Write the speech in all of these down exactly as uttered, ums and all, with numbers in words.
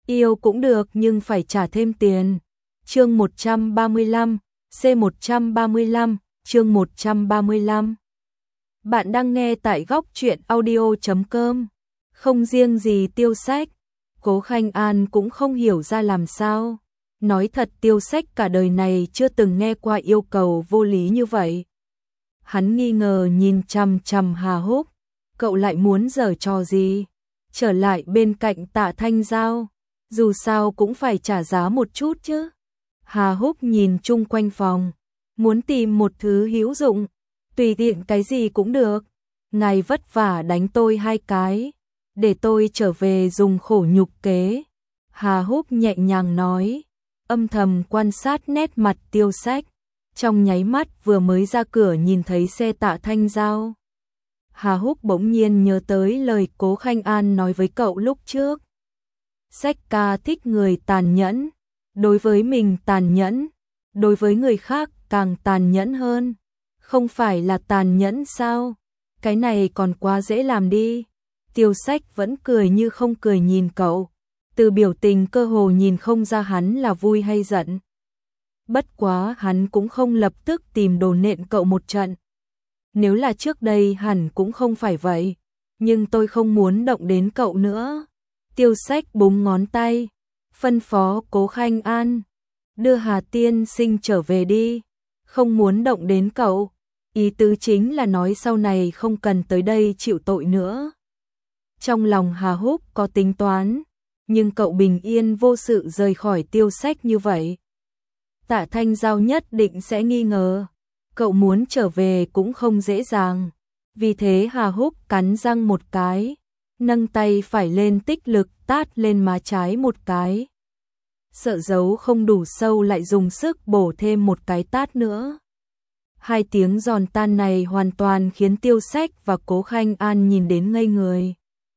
Yêu cũng được nhưng phải trả thêm tiền. Chương một trăm ba mươi lăm, C một trăm ba mươi lăm, chương một trăm ba mươi lăm. Bạn đang nghe tại góc truyện audio chấm com. Không riêng gì Tiêu Sách, Cố Khanh An cũng không hiểu ra làm sao. Nói thật Tiêu Sách cả đời này chưa từng nghe qua yêu cầu vô lý như vậy. Hắn nghi ngờ nhìn chằm chằm Hà Húc, cậu lại muốn giở trò gì? Trở lại bên cạnh Tạ Thanh Giao, dù sao cũng phải trả giá một chút chứ. Hà Húc nhìn chung quanh phòng, muốn tìm một thứ hữu dụng, tùy tiện cái gì cũng được. Ngài vất vả đánh tôi hai cái, để tôi trở về dùng khổ nhục kế. Hà Húc nhẹ nhàng nói, âm thầm quan sát nét mặt Tiêu Sách. Trong nháy mắt vừa mới ra cửa nhìn thấy xe Tạ Thanh Giao, Hà Húc bỗng nhiên nhớ tới lời Cố Khanh An nói với cậu lúc trước. Sách ca thích người tàn nhẫn, đối với mình tàn nhẫn, đối với người khác càng tàn nhẫn hơn. Không phải là tàn nhẫn sao? Cái này còn quá dễ làm đi. Tiêu Sách vẫn cười như không cười nhìn cậu, từ biểu tình cơ hồ nhìn không ra hắn là vui hay giận. Bất quá hắn cũng không lập tức tìm đồ nện cậu một trận. Nếu là trước đây hẳn cũng không phải vậy, nhưng tôi không muốn động đến cậu nữa. Tiêu Sách búng ngón tay, phân phó Cố Khanh An, đưa Hà Tiên Sinh trở về đi, không muốn động đến cậu. Ý tứ chính là nói sau này không cần tới đây chịu tội nữa. Trong lòng Hà Húc có tính toán, nhưng cậu bình yên vô sự rời khỏi Tiêu Sách như vậy, Tạ Thanh Giao nhất định sẽ nghi ngờ. Cậu muốn trở về cũng không dễ dàng. Vì thế Hà Húc cắn răng một cái, nâng tay phải lên tích lực tát lên má trái một cái. Sợ giấu không đủ sâu lại dùng sức bổ thêm một cái tát nữa. Hai tiếng giòn tan này hoàn toàn khiến Tiêu Sách và Cố Khanh An nhìn đến ngây người.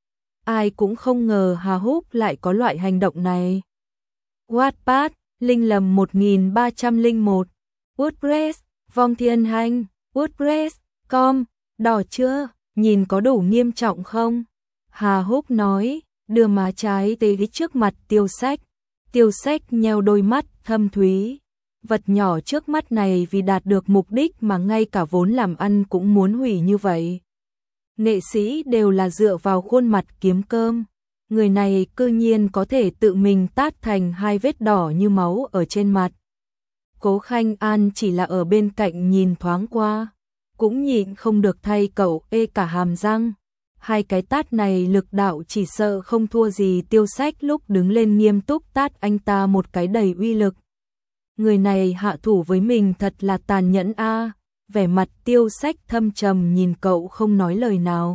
Ai cũng không ngờ Hà Húc lại có loại hành động này. Wattpad, Linh Lầm một nghìn ba trăm lẻ một, WordPress, Vong Thiên Hành, WordPress, com, đỏ chưa, nhìn có đủ nghiêm trọng không? Hà Húc nói, đưa má trái tới trước mặt Tiêu Sách. Tiêu Sách nheo đôi mắt thâm thúy. Vật nhỏ trước mắt này vì đạt được mục đích mà ngay cả vốn làm ăn cũng muốn hủy như vậy. Nghệ sĩ đều là dựa vào khuôn mặt kiếm cơm. Người này cư nhiên có thể tự mình tát thành hai vết đỏ như máu ở trên mặt. Cố Khanh An chỉ là ở bên cạnh nhìn thoáng qua, cũng nhịn không được thay cậu ê cả hàm răng. Hai cái tát này lực đạo chỉ sợ không thua gì Tiêu Sách lúc đứng lên nghiêm túc tát anh ta một cái đầy uy lực. Người này hạ thủ với mình thật là tàn nhẫn a. Vẻ mặt Tiêu Sách thâm trầm nhìn cậu không nói lời nào.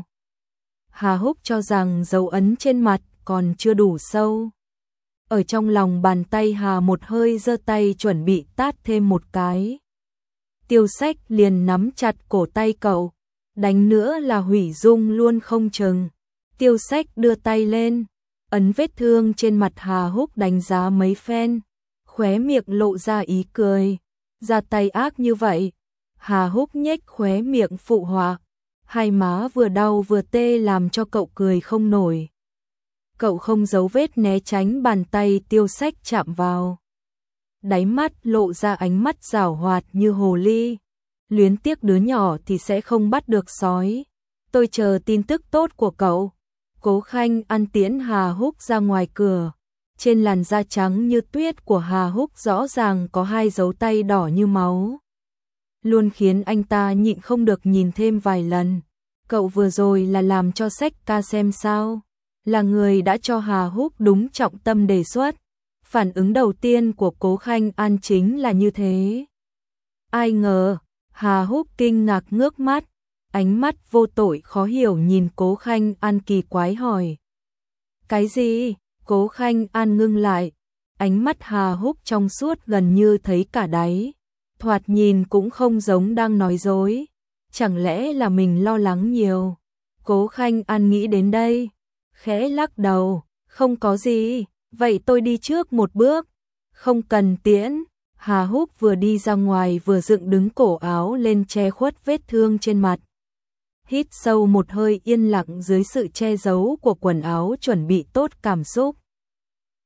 Hà Húc cho rằng dấu ấn trên mặt còn chưa đủ sâu. Ở trong lòng bàn tay Hà một hơi giơ tay chuẩn bị tát thêm một cái. Tiêu Sách liền nắm chặt cổ tay cậu, đánh nữa là hủy dung luôn không chừng. Tiêu Sách đưa tay lên, ấn vết thương trên mặt Hà Húc đánh giá mấy phen, khóe miệng lộ ra ý cười. Ra tay ác như vậy. Hà Húc nhếch khóe miệng phụ họa, hai má vừa đau vừa tê làm cho cậu cười không nổi. Cậu không giấu vết né tránh bàn tay Tiêu Sách chạm vào. Đáy mắt lộ ra ánh mắt giảo hoạt như hồ ly. Luyến tiếc đứa nhỏ thì sẽ không bắt được sói. Tôi chờ tin tức tốt của cậu. Cố Khanh An tiễn Hà Húc ra ngoài cửa. Trên làn da trắng như tuyết của Hà Húc rõ ràng có hai dấu tay đỏ như máu, luôn khiến anh ta nhịn không được nhìn thêm vài lần. Cậu vừa rồi là làm cho Sách ca xem sao? Là người đã cho Hà Húc đúng trọng tâm đề xuất. Phản ứng đầu tiên của Cố Khanh An chính là như thế. Ai ngờ, Hà Húc kinh ngạc ngước mắt, ánh mắt vô tội khó hiểu nhìn Cố Khanh An kỳ quái hỏi. Cái gì? Cố Khanh An ngưng lại, ánh mắt Hà Húc trong suốt gần như thấy cả đáy. Thoạt nhìn cũng không giống đang nói dối. Chẳng lẽ là mình lo lắng nhiều? Cố Khanh An nghĩ đến đây, khẽ lắc đầu, không có gì, vậy tôi đi trước một bước. Không cần tiễn. Hà Húc vừa đi ra ngoài vừa dựng đứng cổ áo lên che khuất vết thương trên mặt. Hít sâu một hơi yên lặng dưới sự che giấu của quần áo chuẩn bị tốt cảm xúc.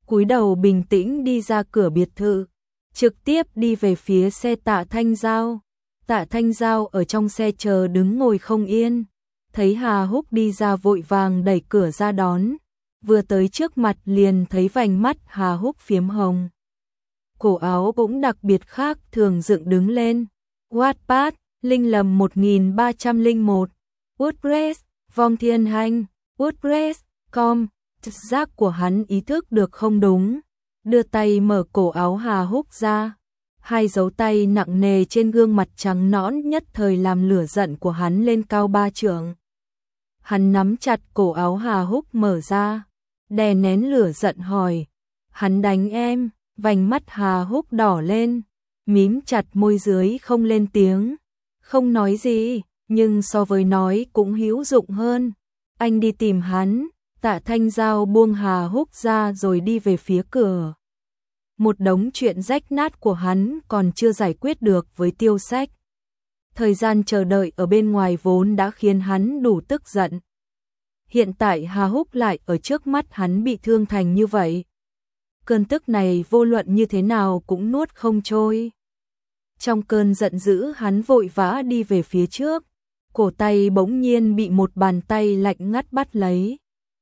cúi đầu bình tĩnh đi ra cửa biệt thự, trực tiếp đi về phía xe Tạ Thanh Giao. Tạ Thanh Giao ở trong xe chờ đứng ngồi không yên, thấy Hà Húc đi ra vội vàng đẩy cửa ra đón, vừa tới trước mặt liền thấy vành mắt Hà Húc phiếm hồng. Cổ áo cũng đặc biệt khác thường dựng đứng lên. Wattpad, Linh Lầm một nghìn ba trăm lẻ một, WordPress, Vong Thiên Hành, WordPress, com. Giác của hắn ý thức được không đúng, đưa tay mở cổ áo Hà Húc ra. Hai dấu tay nặng nề trên gương mặt trắng nõn nhất thời làm lửa giận của hắn lên cao ba trượng. Hắn nắm chặt cổ áo Hà Húc mở ra, đè nén lửa giận hỏi, hắn đánh em? Vành mắt Hà Húc đỏ lên, mím chặt môi dưới không lên tiếng, không nói gì, nhưng so với nói cũng hữu dụng hơn. Anh đi tìm hắn. Tạ Thanh Giao buông Hà Húc ra rồi đi về phía cửa. Một đống chuyện rách nát của hắn còn chưa giải quyết được với Tiêu Sách. Thời gian chờ đợi ở bên ngoài vốn đã khiến hắn đủ tức giận. Hiện tại Hà Húc lại ở trước mắt hắn bị thương thành như vậy. Cơn tức này vô luận như thế nào cũng nuốt không trôi. Trong cơn giận dữ hắn vội vã đi về phía trước. Cổ tay bỗng nhiên bị một bàn tay lạnh ngắt bắt lấy.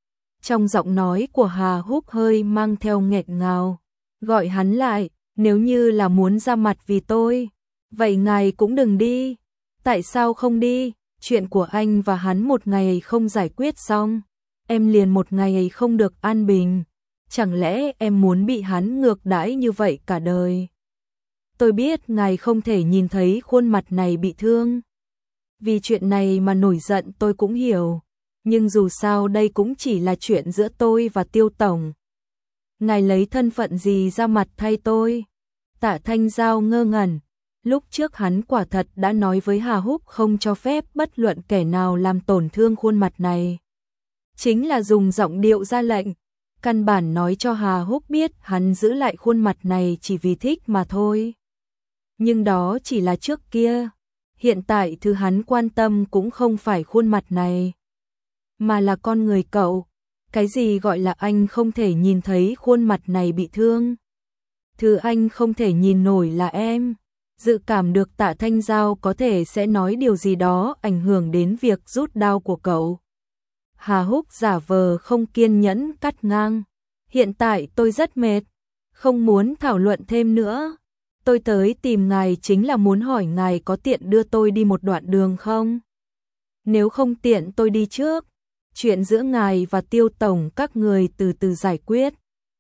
Trong giọng nói của Hà Húc hơi mang theo nghẹn ngào, gọi hắn lại, nếu như là muốn ra mặt vì tôi, vậy ngài cũng đừng đi. Tại sao không đi? Chuyện của anh và hắn một ngày không giải quyết xong, em liền một ngày không được an bình. Chẳng lẽ em muốn bị hắn ngược đãi như vậy cả đời? Tôi biết ngài không thể nhìn thấy khuôn mặt này bị thương. Vì chuyện này mà nổi giận tôi cũng hiểu. Nhưng dù sao đây cũng chỉ là chuyện giữa tôi và Tiêu Tổng. Ngài lấy thân phận gì ra mặt thay tôi? Tạ Thanh Giao ngơ ngẩn. Lúc trước hắn quả thật đã nói với Hà Húc không cho phép bất luận kẻ nào làm tổn thương khuôn mặt này. Chính là dùng giọng điệu ra lệnh. Căn bản nói cho Hà Húc biết hắn giữ lại khuôn mặt này chỉ vì thích mà thôi. Nhưng đó chỉ là trước kia. Hiện tại thứ hắn quan tâm cũng không phải khuôn mặt này, mà là con người cậu. Cái gì gọi là anh không thể nhìn thấy khuôn mặt này bị thương? Thứ anh không thể nhìn nổi là em. Dự cảm được Tạ Thanh Giao có thể sẽ nói điều gì đó ảnh hưởng đến việc rút đao của cậu. Hà Húc giả vờ không kiên nhẫn cắt ngang. Hiện tại tôi rất mệt, không muốn thảo luận thêm nữa. Tôi tới tìm ngài chính là muốn hỏi ngài có tiện đưa tôi đi một đoạn đường không? Nếu không tiện tôi đi trước. Chuyện giữa ngài và Tiêu Tổng các người từ từ giải quyết.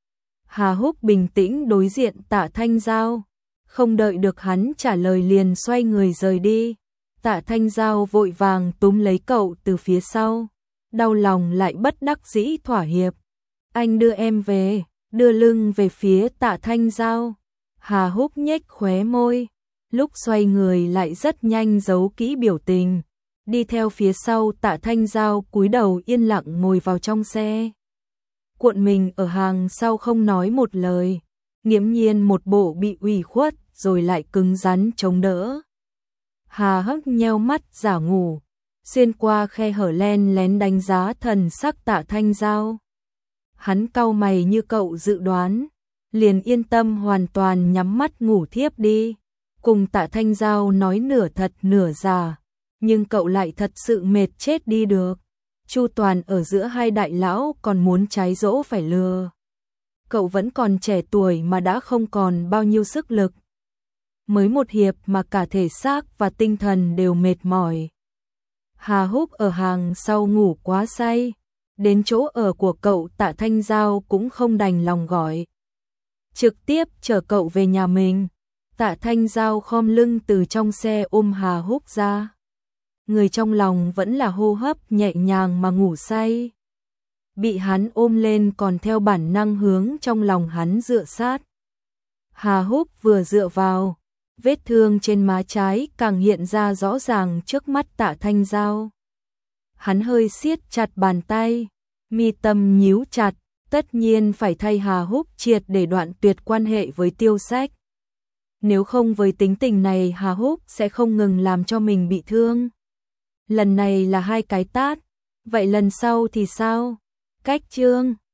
Hà Húc bình tĩnh đối diện Tạ Thanh Giao. Không đợi được hắn trả lời liền xoay người rời đi. Tạ Thanh Giao vội vàng túm lấy cậu từ phía sau. Đau lòng lại bất đắc dĩ thỏa hiệp. Anh đưa em về, đưa lưng về phía Tạ Thanh Giao. Hà Húc nhếch khóe môi. Lúc xoay người lại rất nhanh giấu kỹ biểu tình. Đi theo phía sau Tạ Thanh Giao cúi đầu yên lặng ngồi vào trong xe. Cuộn mình ở hàng sau không nói một lời. Nghiễm nhiên một bộ bị ủy khuất rồi lại cứng rắn chống đỡ. Hà Húc nheo mắt giả ngủ. Xuyên qua khe hở len lén đánh giá thần sắc Tạ Thanh Giao. Hắn cau mày như cậu dự đoán. Liền yên tâm hoàn toàn nhắm mắt ngủ thiếp đi. Cùng Tạ Thanh Giao nói nửa thật nửa giả. Nhưng cậu lại thật sự mệt chết đi được. Chu Toàn ở giữa hai đại lão còn muốn trái dỗ phải lừa. Cậu vẫn còn trẻ tuổi mà đã không còn bao nhiêu sức lực. Mới một hiệp mà cả thể xác và tinh thần đều mệt mỏi. Hà Húc ở hàng sau ngủ quá say. Đến chỗ ở của cậu Tạ Thanh Giao cũng không đành lòng gọi. Trực tiếp chở cậu về nhà mình. Tạ Thanh Giao khom lưng từ trong xe ôm Hà Húc ra. Người trong lòng vẫn là hô hấp nhẹ nhàng mà ngủ say. Bị hắn ôm lên còn theo bản năng hướng trong lòng hắn dựa sát. Hà Húc vừa dựa vào, vết thương trên má trái càng hiện ra rõ ràng trước mắt Tạ Thanh Giao. Hắn hơi siết chặt bàn tay, mi tâm nhíu chặt, tất nhiên phải thay Hà Húc triệt để đoạn tuyệt quan hệ với Tiêu Sách. Nếu không với tính tình này Hà Húc sẽ không ngừng làm cho mình bị thương. Lần này là hai cái tát, vậy lần sau thì sao? Cách chương